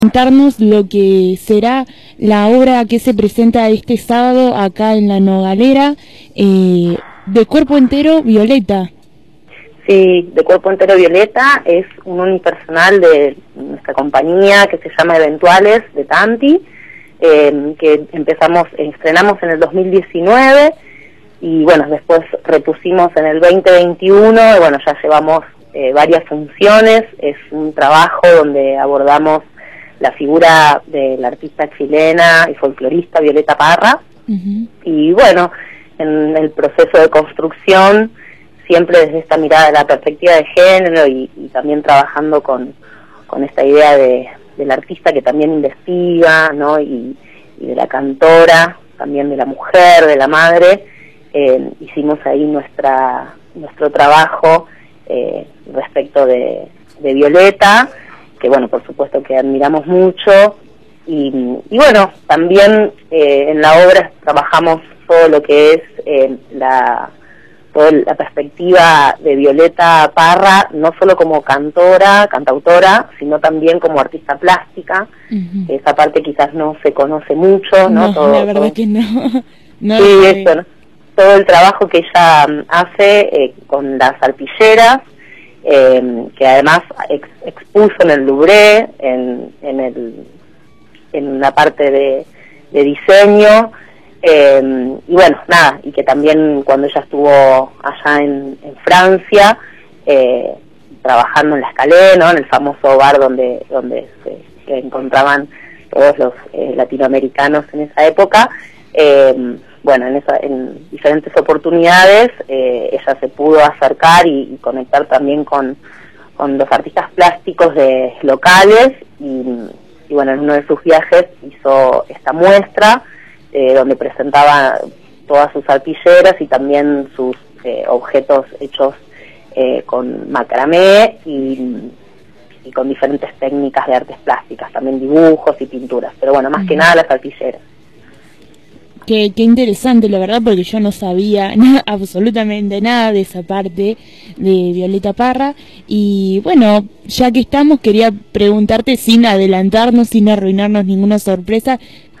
Contarnos lo que será la obra que se presenta este sábado acá en La Nogalera, de cuerpo entero Violeta. Sí, de cuerpo entero Violeta es un unipersonal de nuestra compañía que se llama Eventuales de Tanti, que estrenamos en el 2019 y bueno, después repusimos en el 2021 y bueno, ya llevamos varias funciones. Es un trabajo donde abordamos la figura de la artista chilena y folclorista Violeta Parra. Y bueno, en el proceso de construcción, siempre desde esta mirada de la perspectiva de género y también trabajando con esta idea del artista que también investiga, ¿no? Y de la cantora, también de la mujer, de la madre, hicimos ahí nuestro trabajo respecto de Violeta, que bueno, por supuesto que admiramos mucho, y bueno, también en la obra trabajamos todo lo que es toda la perspectiva de Violeta Parra, no solo como cantautora, sino también como artista plástica. Esa parte quizás no se conoce mucho, ¿no? La verdad que no. Sí, eso, ¿no? Todo el trabajo que ella hace con las arpilleras, que además expuso en el Louvre, en una parte de diseño, y bueno, nada, y que también cuando ella estuvo allá en Francia, trabajando en la Escalée, ¿no? En el famoso bar donde se encontraban todos los latinoamericanos en esa época, bueno, en diferentes oportunidades ella se pudo acercar y conectar también con los artistas plásticos locales y bueno, en uno de sus viajes hizo esta muestra donde presentaba todas sus arpilleras y también sus objetos hechos con macramé y con diferentes técnicas de artes plásticas, también dibujos y pinturas, pero bueno, más que nada las arpilleras. Qué interesante, la verdad, porque yo no sabía absolutamente nada de esa parte de Violeta Parra. Y bueno, ya que estamos, quería preguntarte, sin adelantarnos, sin arruinarnos ninguna sorpresa,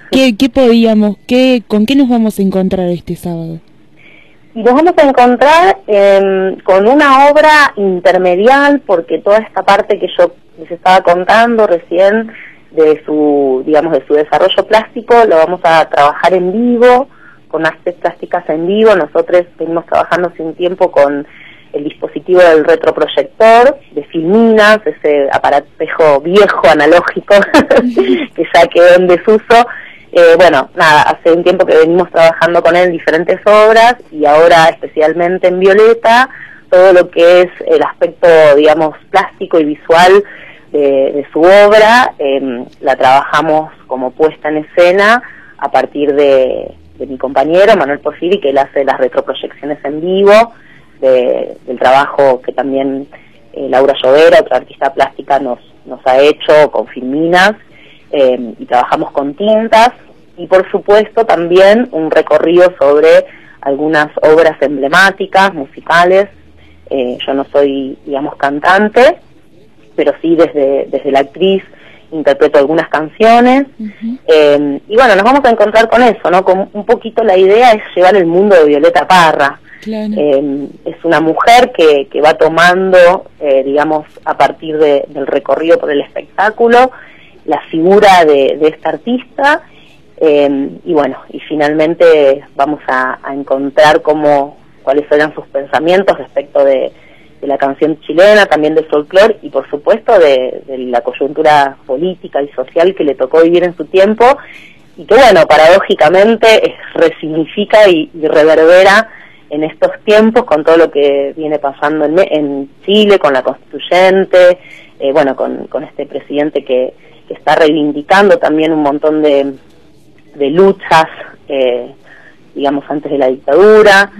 ¿con qué nos vamos a encontrar este sábado? Nos vamos a encontrar con una obra intermedial, porque toda esta parte que yo les estaba contando recién, de su desarrollo plástico, lo vamos a trabajar en vivo, con artes plásticas en vivo. Nosotros venimos trabajando hace un tiempo con el dispositivo del retroproyector de Filminas, ese aparatejo viejo, analógico, que ya quedó en desuso. Bueno, nada, hace un tiempo que venimos trabajando con él en diferentes obras, y ahora especialmente en Violeta, todo lo que es el aspecto, digamos, plástico y visual de su obra, la trabajamos como puesta en escena a partir de mi compañero Manuel Porfiri, que él hace las retroproyecciones en vivo del trabajo que también Laura Llovera, otra artista plástica, nos ha hecho con Filminas, y trabajamos con tintas, y por supuesto también un recorrido sobre algunas obras emblemáticas, musicales. Yo no soy, digamos, cantante, pero sí desde la actriz interpreto algunas canciones, y bueno, nos vamos a encontrar con eso, ¿no? Con un poquito la idea es llevar el mundo de Violeta Parra. Claro. Es una mujer que va tomando, digamos, a partir del recorrido por el espectáculo, la figura de esta artista, y bueno, y finalmente vamos a encontrar cuáles eran sus pensamientos respecto de la canción chilena, también del folclore y por supuesto de la coyuntura política y social que le tocó vivir en su tiempo, y que bueno, paradójicamente resignifica y reverbera en estos tiempos con todo lo que viene pasando en Chile, con la constituyente, bueno, con este presidente que está reivindicando también un montón de luchas, digamos, antes de la dictadura,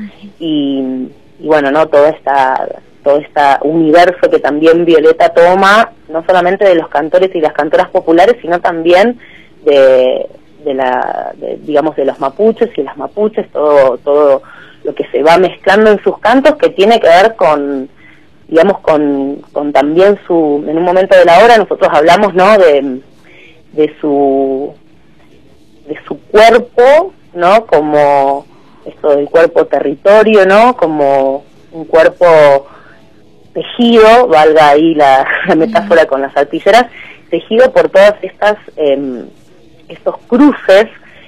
y bueno, no todo este universo que también Violeta toma, no solamente de los cantores y las cantoras populares, sino también digamos, de los mapuches y las mapuches, todo lo que se va mezclando en sus cantos, que tiene que ver con, digamos, con también en un momento de la obra nosotros hablamos, ¿no?, de su cuerpo, ¿no? Como esto del cuerpo territorio, ¿no? Como un cuerpo tejido, valga ahí la metáfora con las artilleras, tejido por todas estos cruces,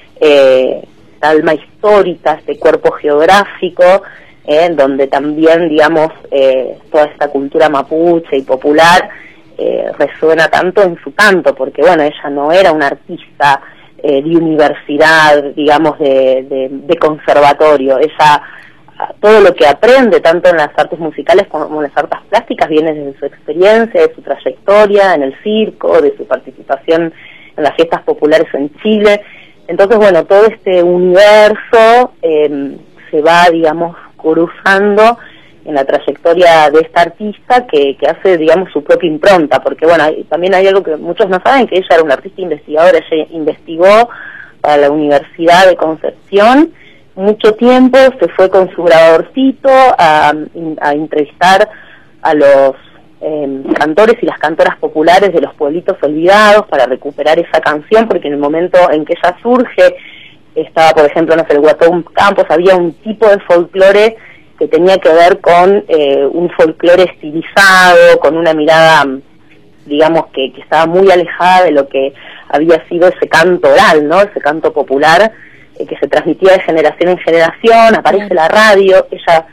alma histórica, este cuerpo geográfico, donde también, digamos, toda esta cultura mapuche y popular resuena tanto en su canto, porque bueno, ella no era una artista de universidad, digamos, de conservatorio. Ella, todo lo que aprende, tanto en las artes musicales como en las artes plásticas, viene desde su experiencia, de su trayectoria en el circo, de su participación en las fiestas populares en Chile. Entonces, bueno, todo este universo se va, digamos, cruzando en la trayectoria de esta artista que hace, digamos, su propia impronta, porque bueno, también hay algo que muchos no saben, que ella era una artista investigadora. Ella investigó para la Universidad de Concepción mucho tiempo, se fue con su grabadorcito a entrevistar a los cantores y las cantoras populares de los pueblitos olvidados para recuperar esa canción, porque en el momento en que ella surge, estaba, por ejemplo, no sé, el Guatón Campos, había un tipo de folclore que tenía que ver con un folclore estilizado, con una mirada, digamos, que estaba muy alejada de lo que había sido ese canto oral, ¿no? Ese canto popular que se transmitía de generación en generación. Aparece la radio, ella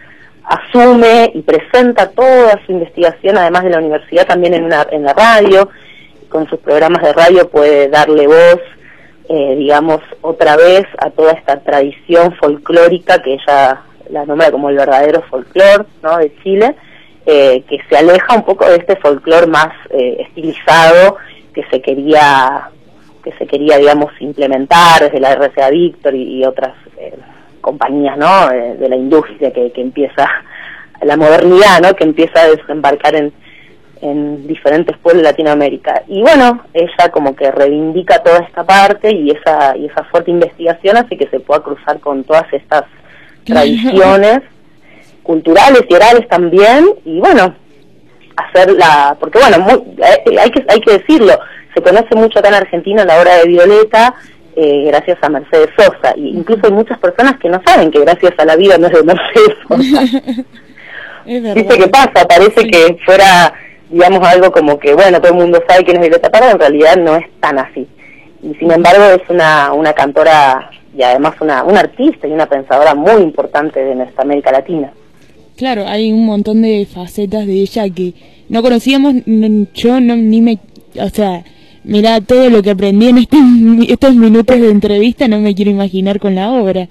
asume y presenta toda su investigación, además de la universidad, también en la radio. Con sus programas de radio puede darle voz, digamos, otra vez a toda esta tradición folclórica que ella la nombra como el verdadero folclore, ¿no?, de Chile, que se aleja un poco de este folclore más estilizado que se quería, digamos, implementar desde la RCA Víctor y otras compañías, ¿no?, de la industria que empieza, la modernidad, ¿no?, que empieza a desembarcar en diferentes pueblos de Latinoamérica. Y bueno, ella como que reivindica toda esta parte y esa fuerte investigación hace que se pueda cruzar con todas estas tradiciones culturales y orales también, y bueno, hacerla, porque bueno, hay que decirlo, se conoce mucho acá en Argentina la obra de Violeta, gracias a Mercedes Sosa, y incluso hay muchas personas que no saben que gracias a la vida no es de Mercedes Sosa. ¿Viste qué pasa? Parece que fuera, digamos, algo como que, bueno, todo el mundo sabe quién es Violeta Parra, en realidad no es tan así. Y sin embargo es una cantora y además una artista y una pensadora muy importante de nuestra América Latina. Claro, hay un montón de facetas de ella que no conocíamos. Yo o sea, mirá todo lo que aprendí en estos minutos de entrevista, no me quiero imaginar con la obra.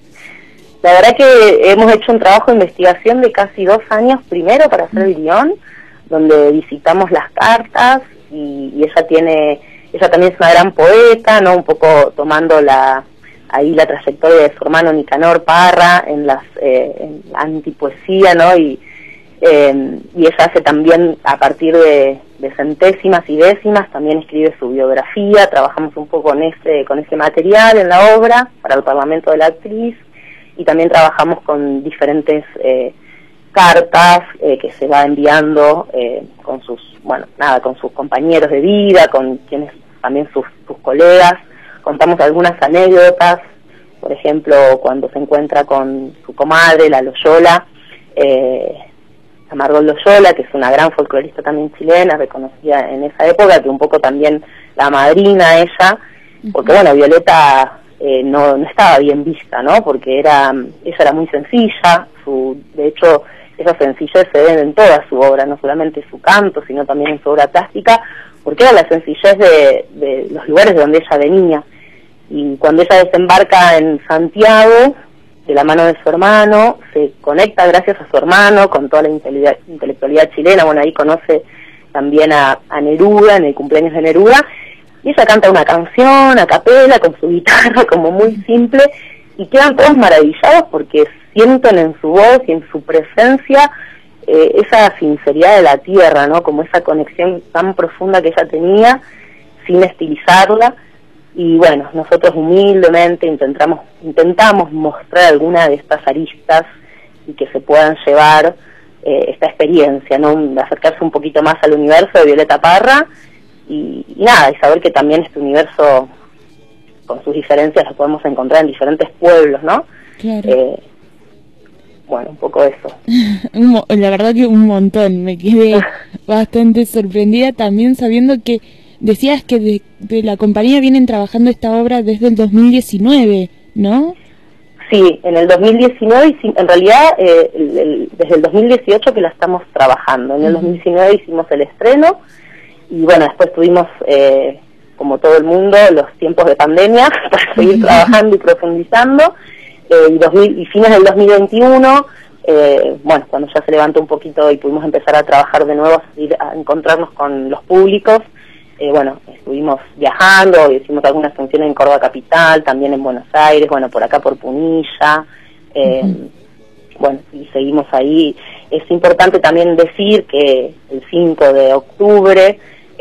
La verdad que hemos hecho un trabajo de investigación de casi 2 años, primero para hacer el guión, donde visitamos las cartas, y ella también es una gran poeta, ¿no?, un poco tomando la trayectoria de su hermano Nicanor Parra en la antipoesía, ¿no?, y ella hace también, a partir de centésimas y décimas, también escribe su biografía. Trabajamos un poco con ese material en la obra para el Parlamento de la Actriz, y también trabajamos con diferentes cartas que se va enviando con sus compañeros de vida, con quienes también sus colegas. Contamos algunas anécdotas, por ejemplo, cuando se encuentra con su comadre, la Loyola, Margot Loyola, que es una gran folclorista también chilena, reconocida en esa época, que un poco también la madrina ella, porque bueno, Violeta no estaba bien vista, ¿no?, porque ella era muy sencilla, de hecho, esa sencillez se ve en toda su obra, no solamente su canto, sino también en su obra plástica, porque era la sencillez de los lugares de donde ella venía. Y cuando ella desembarca en Santiago, de la mano de su hermano, se conecta gracias a su hermano con toda la intelectualidad chilena. Bueno, ahí conoce también a Neruda, en el cumpleaños de Neruda, y ella canta una canción a capela con su guitarra, como muy simple, y quedan todos maravillados porque sienten en su voz y en su presencia esa sinceridad de la tierra, ¿no?, como esa conexión tan profunda que ella tenía, sin estilizarla. Y bueno, nosotros humildemente intentamos mostrar alguna de estas aristas y que se puedan llevar esta experiencia, ¿no?, de acercarse un poquito más al universo de Violeta Parra y nada, y saber que también este universo, con sus diferencias, lo podemos encontrar en diferentes pueblos, ¿no? Claro. Bueno, un poco eso. La verdad que un montón, me quedé bastante sorprendida también sabiendo que decías que de la compañía vienen trabajando esta obra desde el 2019, ¿no? Sí, en el 2019, en realidad desde el 2018 que la estamos trabajando. En el 2019 hicimos el estreno y bueno, después tuvimos, como todo el mundo, los tiempos de pandemia para seguir trabajando y profundizando. Y fines del 2021, bueno, cuando ya se levantó un poquito y pudimos empezar a trabajar de nuevo, a encontrarnos con los públicos, bueno, estuvimos viajando, hicimos algunas funciones en Córdoba Capital, también en Buenos Aires, bueno, por acá por Punilla, bueno, y seguimos ahí. Es importante también decir que el 5 de octubre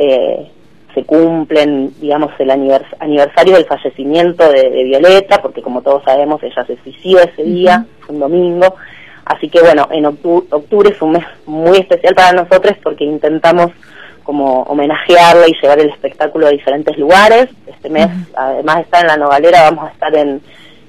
se cumplen, digamos, el aniversario del fallecimiento de Violeta, porque como todos sabemos, ella se suicidó ese día, un domingo, así que bueno, en octubre es un mes muy especial para nosotros porque intentamos como homenajearla y llevar el espectáculo a diferentes lugares. Este mes, además de estar en La Nogalera, vamos a estar en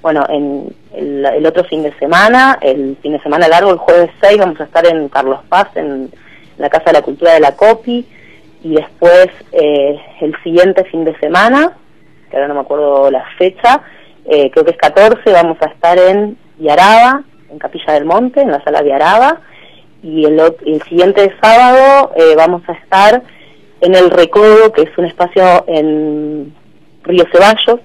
el otro fin de semana, el fin de semana largo, el jueves 6, vamos a estar en Carlos Paz, en la Casa de la Cultura de la Copi, y después el siguiente fin de semana, que ahora no me acuerdo la fecha, creo que es 14, vamos a estar en Viaraba, en Capilla del Monte, en la sala Viaraba, y el siguiente sábado vamos a estar en El Recodo, que es un espacio en Río Ceballos,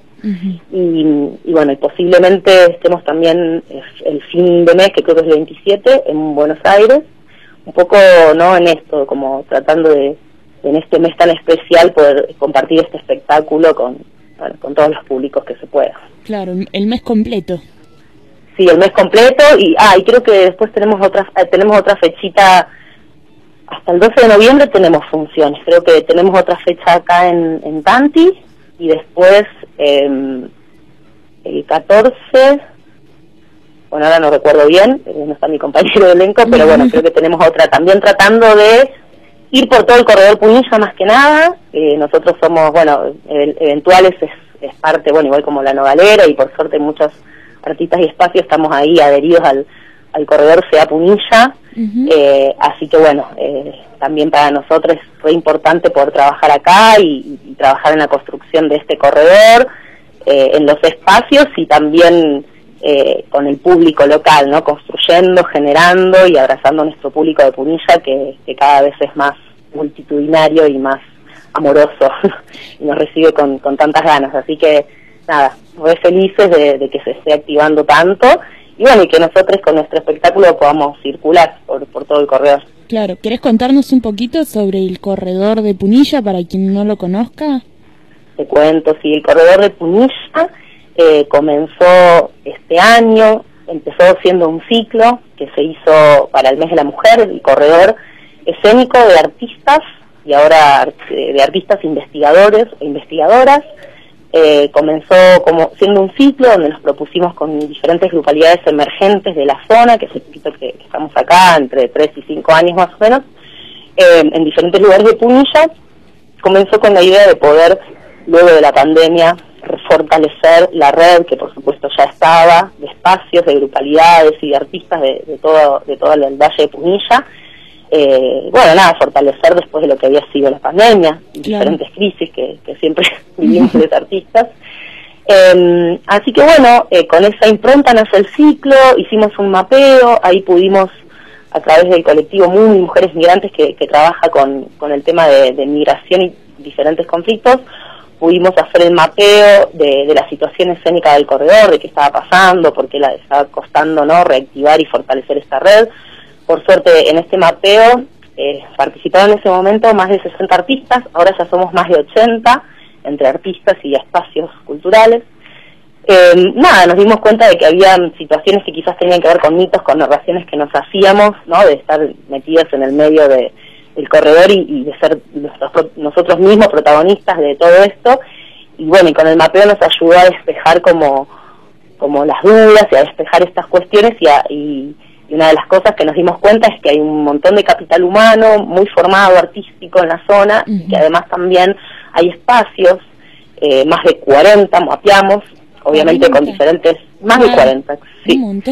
y bueno, y posiblemente estemos también el fin de mes, que creo que es el 27, en Buenos Aires, un poco, ¿no?, en esto, como tratando de en este mes tan especial poder compartir este espectáculo con todos los públicos que se pueda. Claro, el mes completo. Sí, el mes completo, y creo que después tenemos otra fechita, hasta el 12 de noviembre tenemos funciones, creo que tenemos otra fecha acá en Tanti, y después el 14, bueno, ahora no recuerdo bien, no está mi compañero de elenco, pero bueno, creo que tenemos otra, también tratando de ir por todo el corredor Punilla más que nada. Nosotros somos, bueno, Eventuales es parte, bueno, igual como La Nogalera, y por suerte muchos artistas y espacios estamos ahí adheridos al corredor Sea Punilla, así que bueno, también para nosotros es re importante poder trabajar acá y trabajar en la construcción de este corredor, en los espacios y también con el público local, ¿no? Construyendo, generando y abrazando a nuestro público de Punilla, que cada vez es más multitudinario y más amoroso y nos recibe con tantas ganas, así que nada, muy felices de que se esté activando tanto y bueno, y que nosotros con nuestro espectáculo podamos circular por todo el corredor. Claro, ¿querés contarnos un poquito sobre el corredor de Punilla para quien no lo conozca? Te cuento, sí, el corredor de Punilla comenzó este año, empezó siendo un ciclo que se hizo para el mes de la mujer, el corredor escénico de artistas y ahora de artistas investigadores e investigadoras. Comenzó como siendo un ciclo donde nos propusimos con diferentes grupalidades emergentes de la zona, que es el poquito que estamos acá, entre 3 y 5 años más o menos, en diferentes lugares de Punilla. Comenzó con la idea de poder, luego de la pandemia, fortalecer la red, que por supuesto ya estaba, de espacios, de grupalidades y de artistas de todo el Valle de Punilla. Bueno, nada, fortalecer después de lo que había sido la pandemia, diferentes crisis que siempre vivimos los artistas. Así que bueno, con esa impronta nace el ciclo, hicimos un mapeo, ahí pudimos, a través del colectivo Mujeres Migrantes, que trabaja con el tema de migración y diferentes conflictos, pudimos hacer el mapeo de la situación escénica del corredor, de qué estaba pasando, por qué estaba costando, ¿no?, reactivar y fortalecer esta red. Por suerte, en este mapeo participaron en ese momento más de 60 artistas, ahora ya somos más de 80, entre artistas y espacios culturales. Nada, nos dimos cuenta de que había situaciones que quizás tenían que ver con mitos, con narraciones que nos hacíamos, ¿no?, de estar metidas en el medio del corredor y de ser nosotros mismos protagonistas de todo esto. Y bueno, y con el mapeo nos ayudó a despejar como las dudas y a despejar estas cuestiones y Y una de las cosas que nos dimos cuenta es que hay un montón de capital humano muy formado, artístico en la zona, y que además también hay espacios, más de 40 mapeamos, obviamente con diferentes, más de 40, sí. Un montón.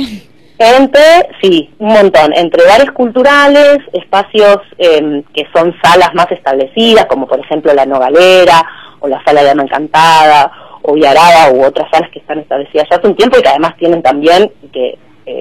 Sí, un montón, entre bares culturales, espacios que son salas más establecidas, como por ejemplo la Nogalera, o la Sala de Ama Encantada, o Villarada, u otras salas que están establecidas ya hace un tiempo y que además tienen también, que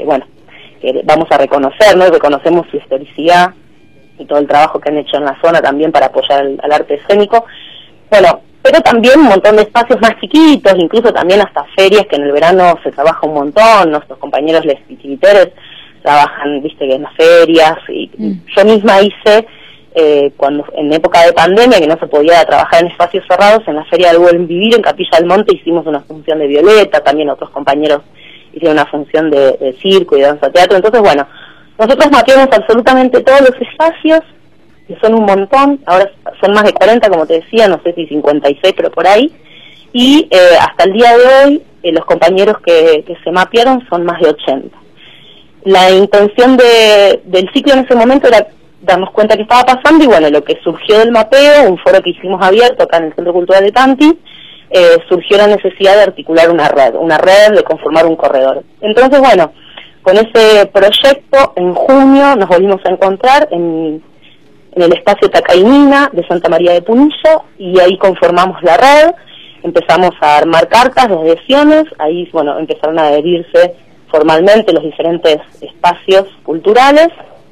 vamos a reconocer, ¿no? Reconocemos su historicidad y todo el trabajo que han hecho en la zona también para apoyar al arte escénico. Bueno, pero también un montón de espacios más chiquitos, incluso también hasta ferias, que en el verano se trabaja un montón, nuestros compañeros les titiriteres trabajan, viste, que en las ferias, y yo misma hice, cuando en época de pandemia, que no se podía trabajar en espacios cerrados, en la Feria del Buen Vivir, en Capilla del Monte, hicimos una función de Violeta, también otros compañeros hicieron una función de circo y de danza teatro. Entonces, bueno, nosotros mapeamos absolutamente todos los espacios, que son un montón, ahora son más de 40, como te decía, no sé si 56, pero por ahí, y hasta el día de hoy, los compañeros que se mapearon son más de 80. La intención del ciclo en ese momento era darnos cuenta que estaba pasando, y bueno, lo que surgió del mapeo, un foro que hicimos abierto acá en el Centro Cultural de Tanti, surgió la necesidad de articular una red, de conformar un corredor. Entonces, bueno, con ese proyecto, en junio nos volvimos a encontrar en el espacio Tacaimina de Santa María de Punillo, y ahí conformamos la red, empezamos a armar cartas de adhesiones, ahí, bueno, empezaron a adherirse formalmente los diferentes espacios culturales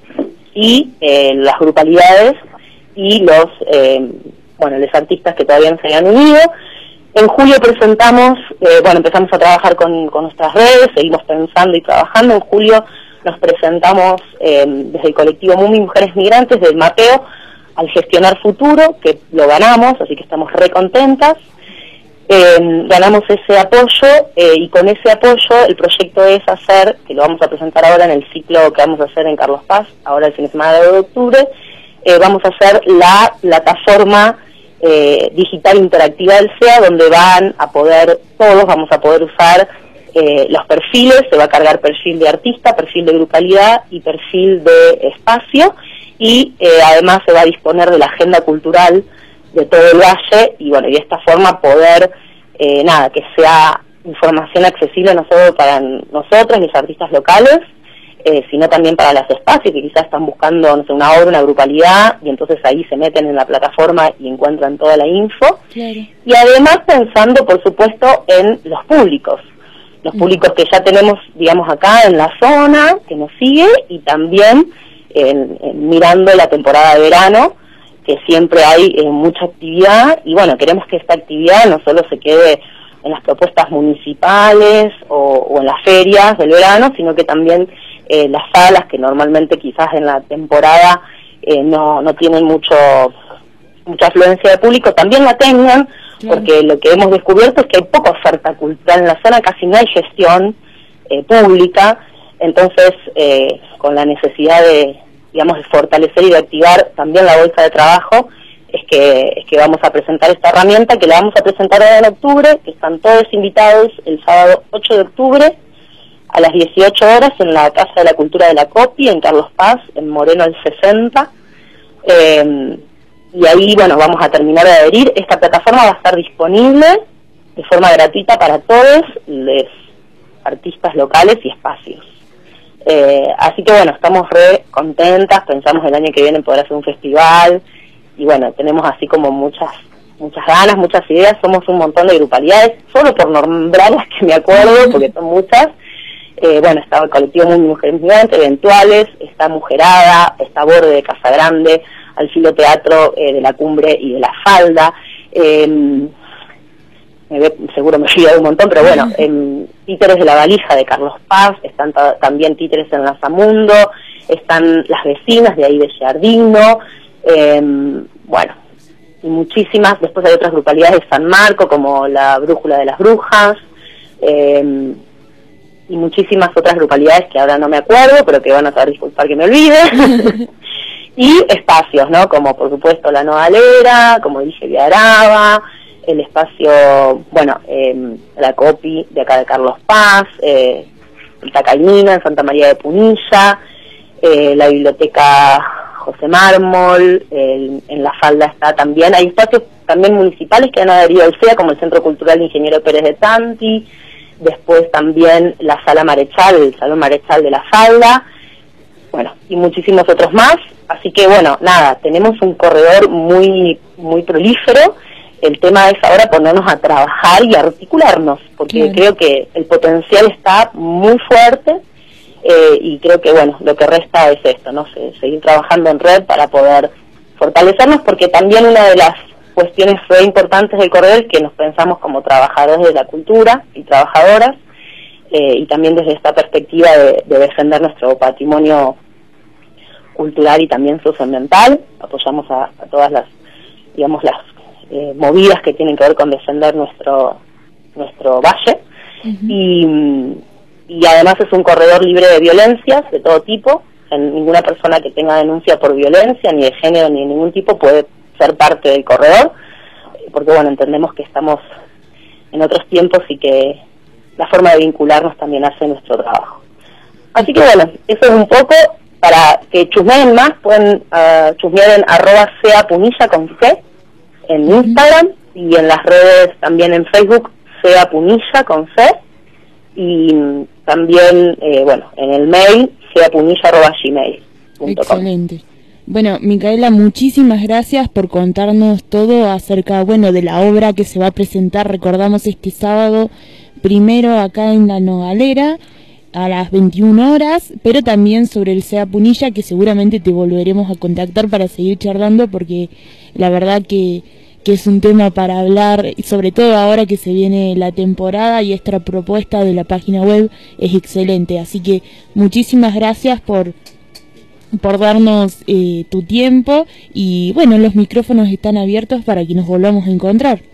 y las grupalidades y los artistas que todavía no se habían unido. En julio presentamos, empezamos a trabajar con nuestras redes, seguimos pensando y trabajando. En julio nos presentamos desde el colectivo MUMI Mujeres Migrantes del mapeo al Gestionar Futuro, que lo ganamos, así que estamos re contentas. Ganamos ese apoyo y con ese apoyo el proyecto es hacer, que lo vamos a presentar ahora en el ciclo que vamos a hacer en Carlos Paz, ahora el fin de semana de octubre, vamos a hacer la plataforma digital interactiva del SEA, donde todos vamos a poder usar los perfiles. Se va a cargar perfil de artista, perfil de grupalidad y perfil de espacio, y además se va a disponer de la agenda cultural de todo el valle, y bueno, y de esta forma poder, que sea información accesible no solo para nosotros, los artistas locales, sino también para los espacios que quizás están buscando, no sé, una obra, una grupalidad, y entonces ahí se meten en la plataforma y encuentran toda la info. Claro. Y además pensando, por supuesto, en los públicos que ya tenemos, digamos, acá en la zona, que nos sigue, y también mirando la temporada de verano, que siempre hay mucha actividad, y bueno, queremos que esta actividad no solo se quede en las propuestas municipales o en las ferias del verano, sino que también las salas, que normalmente quizás en la temporada no tienen mucha afluencia de público, también la tengan, porque lo que hemos descubierto es que hay poca oferta cultural en la zona, casi no hay gestión pública. Entonces, con la necesidad de fortalecer y de activar también la bolsa de trabajo, es que vamos a presentar esta herramienta, que la vamos a presentar ahora en octubre, que están todos invitados el sábado 8 de octubre a las 18 horas en la Casa de la Cultura de la Copi, en Carlos Paz, en Moreno al 60. Y ahí, bueno, vamos a terminar de adherir. Esta plataforma va a estar disponible de forma gratuita para todos los artistas locales y espacios. Así que bueno, estamos re contentas, pensamos el año que viene poder hacer un festival, y bueno, tenemos así como muchas ganas, muchas ideas. Somos un montón de grupalidades, solo por nombrar las que me acuerdo, porque son muchas. Está el colectivo Muy Mujeres Migrantes, Eventuales, está Mujerada, está Borde de Casa Grande, Alfilo Teatro de la Cumbre y de la Falda, seguro me he olvidado un montón, pero bueno, Títeres de la Valija de Carlos Paz, están también Títeres en Lanzamundo, están las vecinas de ahí de Giardino, y muchísimas. Después hay otras grupalidades de San Marco, como la Brújula de las Brujas, y muchísimas otras grupalidades que ahora no me acuerdo, pero que van a saber disculpar que me olvide. Y espacios, ¿no? Como por supuesto la Nogalera, como dije, Viaraba, el espacio, la Copi de acá de Carlos Paz, Santa Caimina, en Santa María de Punilla, la biblioteca José Mármol, en La Falda está también, hay espacios también municipales que han adherido al CEA, como el Centro Cultural Ingeniero Pérez de Tanti, después también la Sala Marechal, el Salón Marechal de La Falda, bueno, y muchísimos otros más. Así que bueno, nada, tenemos un corredor muy prolífero. El tema es ahora ponernos a trabajar y articularnos, porque creo que el potencial está muy fuerte, y creo que bueno, lo que resta es esto, ¿no? Seguir trabajando en red para poder fortalecernos, porque también una de las cuestiones re importantes del corredor es que nos pensamos como trabajadores de la cultura y trabajadoras, y también desde esta perspectiva de defender nuestro patrimonio cultural y también socioambiental. Apoyamos a todas las, digamos, las movidas que tienen que ver con defender nuestro valle. Y además es un corredor libre de violencias de todo tipo. Ninguna persona que tenga denuncia por violencia, ni de género ni de ningún tipo, puede ser parte del corredor, porque bueno, entendemos que estamos en otros tiempos y que la forma de vincularnos también hace nuestro trabajo. Así que bueno, eso es un poco. Para que chusmeen más, pueden chusmear en @seapunilla con C en Instagram, y en las redes también en Facebook, seapunilla con C, y también, bueno, en el mail, seapunilla@gmail.com. Excelente. Bueno, Micaela, muchísimas gracias por contarnos todo acerca, bueno, de la obra que se va a presentar, recordamos, este sábado primero acá en La Nogalera, a las 21 horas, pero también sobre el SEA Punilla, que seguramente te volveremos a contactar para seguir charlando, porque la verdad que es un tema para hablar, y sobre todo ahora que se viene la temporada, y esta propuesta de la página web es excelente. Así que muchísimas gracias por darnos tu tiempo, y bueno, los micrófonos están abiertos para que nos volvamos a encontrar.